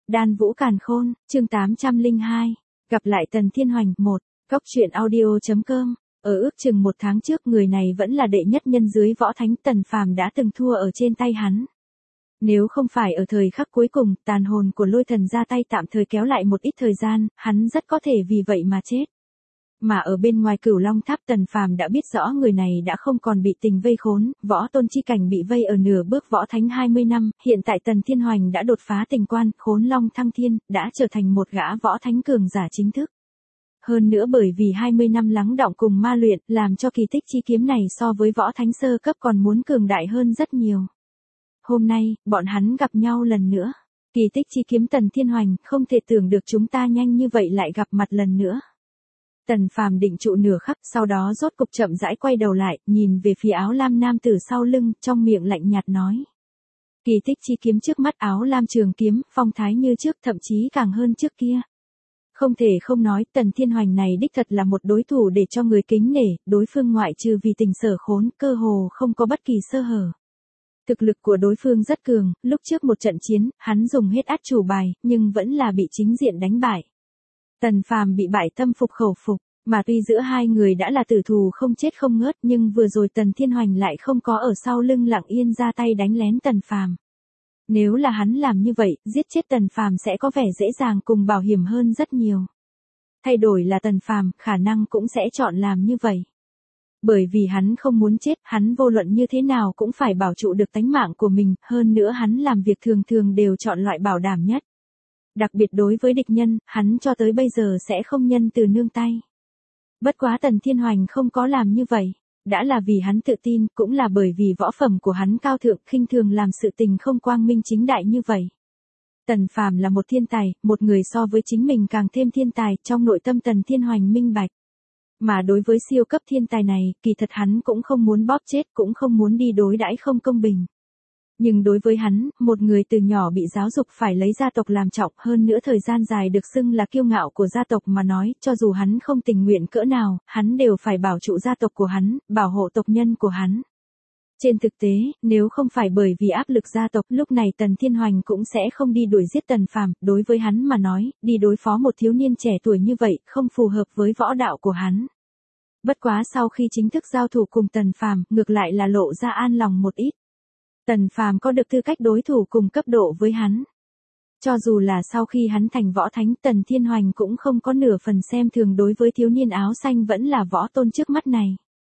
Đan Vũ Càn Khôn, chương 802. Gặp lại Tần Thiên Hoành, 1. Góc truyện audio.com. Ở ước chừng 1 tháng trước, người này vẫn là đệ nhất nhân dưới võ thánh, Tần Phàm đã từng thua ở trên tay hắn. Nếu không phải ở thời khắc cuối cùng, tàn hồn của Lôi Thần ra tay tạm thời kéo lại một ít thời gian, hắn rất có thể vì vậy mà chết. Mà ở bên ngoài Cửu Long Tháp, Tần Phàm đã biết rõ người này đã không còn bị tình vây khốn, võ tôn chi cảnh bị vây ở nửa bước võ thánh 20 năm, hiện tại Tần Thiên Hoành đã đột phá tình quan, khốn long thăng thiên, đã trở thành một gã võ thánh cường giả chính thức. Hơn nữa bởi vì 20 năm lắng đọng cùng ma luyện, làm cho kỳ tích chi kiếm này so với võ thánh sơ cấp còn muốn cường đại hơn rất nhiều. Hôm nay, bọn hắn gặp nhau lần nữa. Kỳ tích chi kiếm Tần Thiên Hoành, không thể tưởng được chúng ta nhanh như vậy lại gặp mặt lần nữa. Tần Phàm định trụ nửa khắc, sau đó rốt cục chậm rãi quay đầu lại, nhìn về phía áo lam nam tử sau lưng, trong miệng lạnh nhạt nói. Kỳ tích chi kiếm trước mắt áo lam trường kiếm, phong thái như trước, thậm chí càng hơn trước kia. Không thể không nói, Tần Thiên Hoành này đích thật là một đối thủ để cho người kính nể, đối phương ngoại trừ vì tình sở khốn, cơ hồ không có bất kỳ sơ hở. Thực lực của đối phương rất cường, lúc trước một trận chiến, hắn dùng hết át chủ bài, nhưng vẫn là bị chính diện đánh bại. Tần Phàm bị bại tâm phục khẩu phục, mà tuy giữa hai người đã là tử thù không chết không ngớt, nhưng vừa rồi Tần Thiên Hoành lại không có ở sau lưng lặng yên ra tay đánh lén Tần Phàm. Nếu là hắn làm như vậy, giết chết Tần Phàm sẽ có vẻ dễ dàng cùng bảo hiểm hơn rất nhiều. Thay đổi là Tần Phàm, khả năng cũng sẽ chọn làm như vậy. Bởi vì hắn không muốn chết, hắn vô luận như thế nào cũng phải bảo trụ được tánh mạng của mình, hơn nữa hắn làm việc thường thường đều chọn loại bảo đảm nhất. Đặc biệt đối với địch nhân, hắn cho tới bây giờ sẽ không nhân từ nương tay. Bất quá Tần Thiên Hoành không có làm như vậy, đã là vì hắn tự tin, cũng là bởi vì võ phẩm của hắn cao thượng, khinh thường làm sự tình không quang minh chính đại như vậy. Tần Phàm là một thiên tài, một người so với chính mình càng thêm thiên tài, trong nội tâm Tần Thiên Hoành minh bạch. Mà đối với siêu cấp thiên tài này, kỳ thật hắn cũng không muốn bóp chết, cũng không muốn đi đối đãi không công bình. Nhưng đối với hắn, một người từ nhỏ bị giáo dục phải lấy gia tộc làm trọng, hơn nữa thời gian dài được xưng là kiêu ngạo của gia tộc mà nói, cho dù hắn không tình nguyện cỡ nào, hắn đều phải bảo trụ gia tộc của hắn, bảo hộ tộc nhân của hắn. Trên thực tế, nếu không phải bởi vì áp lực gia tộc, lúc này Tần Thiên Hoành cũng sẽ không đi đuổi giết Tần Phàm, đối với hắn mà nói, đi đối phó một thiếu niên trẻ tuổi như vậy, không phù hợp với võ đạo của hắn. Bất quá sau khi chính thức giao thủ cùng Tần Phàm, ngược lại là lộ ra an lòng một ít. Tần Phàm có được tư cách đối thủ cùng cấp độ với hắn. Cho dù là sau khi hắn thành võ thánh, Tần Thiên Hoành cũng không có nửa phần xem thường đối với thiếu niên áo xanh vẫn là võ tôn trước mắt này.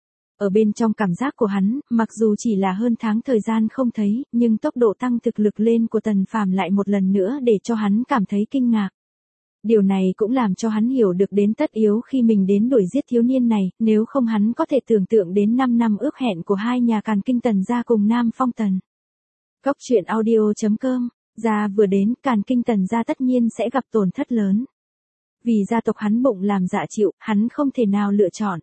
Ở bên trong cảm giác của hắn, mặc dù chỉ là hơn tháng thời gian không thấy, nhưng tốc độ tăng thực lực lên của Tần Phàm lại một lần nữa để cho hắn cảm thấy kinh ngạc. Điều này cũng làm cho hắn hiểu được đến tất yếu khi mình đến đuổi giết thiếu niên này, nếu không hắn có thể tưởng tượng đến 5 năm ước hẹn của hai nhà Càn Kinh Tần gia cùng Nam Phong Tần. Góc truyện audio.com, gia vừa đến, Càn Kinh Tần gia tất nhiên sẽ gặp tổn thất lớn. Vì gia tộc hắn bụng làm dạ chịu, hắn không thể nào lựa chọn.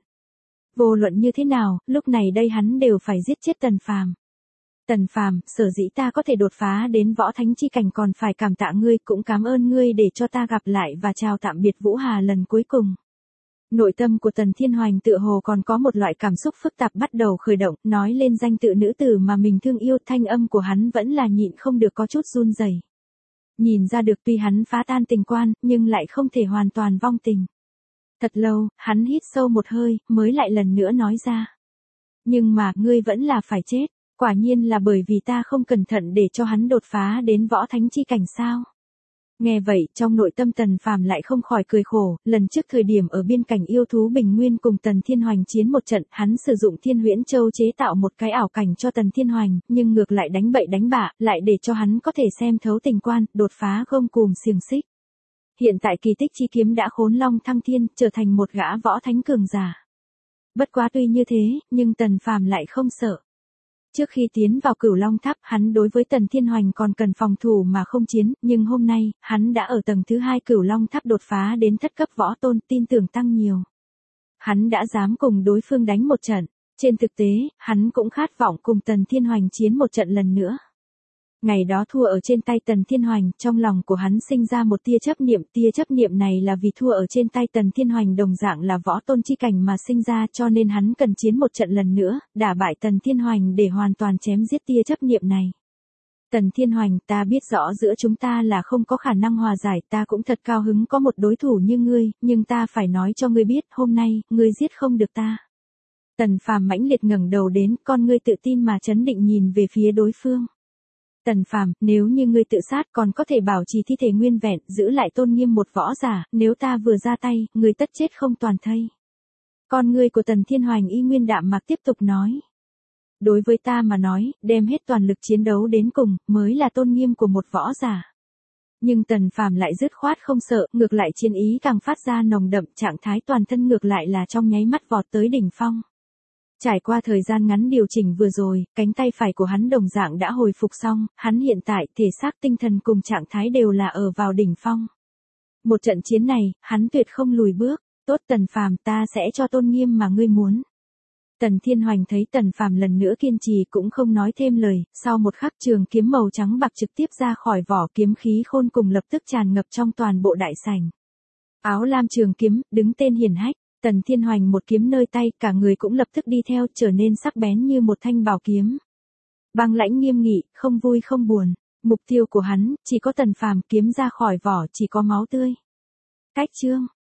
Vô luận như thế nào, lúc này đây hắn đều phải giết chết Tần Phàm. Tần Phàm, sở dĩ ta có thể đột phá đến võ thánh chi cảnh còn phải cảm tạ ngươi, cũng cảm ơn ngươi để cho ta gặp lại và chào tạm biệt Vũ Hà lần cuối cùng. Nội tâm của Tần Thiên Hoành tựa hồ còn có một loại cảm xúc phức tạp bắt đầu khởi động, nói lên danh tự nữ tử mà mình thương yêu, thanh âm của hắn vẫn là nhịn không được có chút run rẩy. Nhìn ra được tuy hắn phá tan tình quan, nhưng lại không thể hoàn toàn vong tình. Thật lâu, hắn hít sâu một hơi, mới lại lần nữa nói ra. Nhưng mà, ngươi vẫn là phải chết. Quả nhiên là bởi vì ta không cẩn thận để cho hắn đột phá đến võ thánh chi cảnh sao. Nghe vậy, trong nội tâm Tần Phàm lại không khỏi cười khổ, lần trước thời điểm ở biên cảnh yêu thú Bình Nguyên cùng Tần Thiên Hoành chiến một trận, hắn sử dụng Thiên Huyễn Châu chế tạo một cái ảo cảnh cho Tần Thiên Hoành, nhưng ngược lại đánh bậy đánh bạ, lại để cho hắn có thể xem thấu tình quan, đột phá gông cùm xiềng xích. Hiện tại kỳ tích chi kiếm đã khốn long thăng thiên, trở thành một gã võ thánh cường giả. Bất quá tuy như thế, nhưng Tần Phàm lại không sợ. Trước khi tiến vào Cửu Long Tháp, hắn đối với Tần Thiên Hoành còn cần phòng thủ mà không chiến, nhưng hôm nay, hắn đã ở tầng thứ 2 Cửu Long Tháp đột phá đến thất cấp võ tôn, tin tưởng tăng nhiều. Hắn đã dám cùng đối phương đánh một trận, trên thực tế, hắn cũng khát vọng cùng Tần Thiên Hoành chiến một trận lần nữa. Ngày đó thua ở trên tay Tần Thiên Hoành, trong lòng của hắn sinh ra một tia chấp niệm này là vì thua ở trên tay Tần Thiên Hoành đồng dạng là võ tôn chi cảnh mà sinh ra, cho nên hắn cần chiến một trận lần nữa, đả bại Tần Thiên Hoành để hoàn toàn chém giết tia chấp niệm này. Tần Thiên Hoành, ta biết rõ giữa chúng ta là không có khả năng hòa giải, ta cũng thật cao hứng có một đối thủ như ngươi, nhưng ta phải nói cho ngươi biết, hôm nay, ngươi giết không được ta. Tần Phàm mãnh liệt ngẩng đầu đến, con ngươi tự tin mà chấn định nhìn về phía đối phương. Tần Phàm, nếu như ngươi tự sát còn có thể bảo trì thi thể nguyên vẹn, giữ lại tôn nghiêm một võ giả, nếu ta vừa ra tay, ngươi tất chết không toàn thây. Con ngươi của Tần Thiên Hoành y nguyên đạm mạc tiếp tục nói. Đối với ta mà nói, đem hết toàn lực chiến đấu đến cùng, mới là tôn nghiêm của một võ giả. Nhưng Tần Phàm lại dứt khoát không sợ, ngược lại chiến ý càng phát ra nồng đậm, trạng thái toàn thân ngược lại là trong nháy mắt vọt tới đỉnh phong. Trải qua thời gian ngắn điều chỉnh vừa rồi, cánh tay phải của hắn đồng dạng đã hồi phục xong, hắn hiện tại thể xác tinh thần cùng trạng thái đều là ở vào đỉnh phong. Một trận chiến này, hắn tuyệt không lùi bước, tốt Tần Phàm, ta sẽ cho tôn nghiêm mà ngươi muốn. Tần Thiên Hoành thấy Tần Phàm lần nữa kiên trì cũng không nói thêm lời, sau một khắc trường kiếm màu trắng bạc trực tiếp ra khỏi vỏ, kiếm khí khôn cùng lập tức tràn ngập trong toàn bộ đại sảnh. Áo lam trường kiếm, đứng tên hiển hách, Tần Thiên Hoành một kiếm nơi tay, cả người cũng lập tức đi theo, trở nên sắc bén như một thanh bảo kiếm. Băng lãnh nghiêm nghị, không vui không buồn, mục tiêu của hắn, chỉ có Tần Phàm, kiếm ra khỏi vỏ chỉ có máu tươi. Cách chương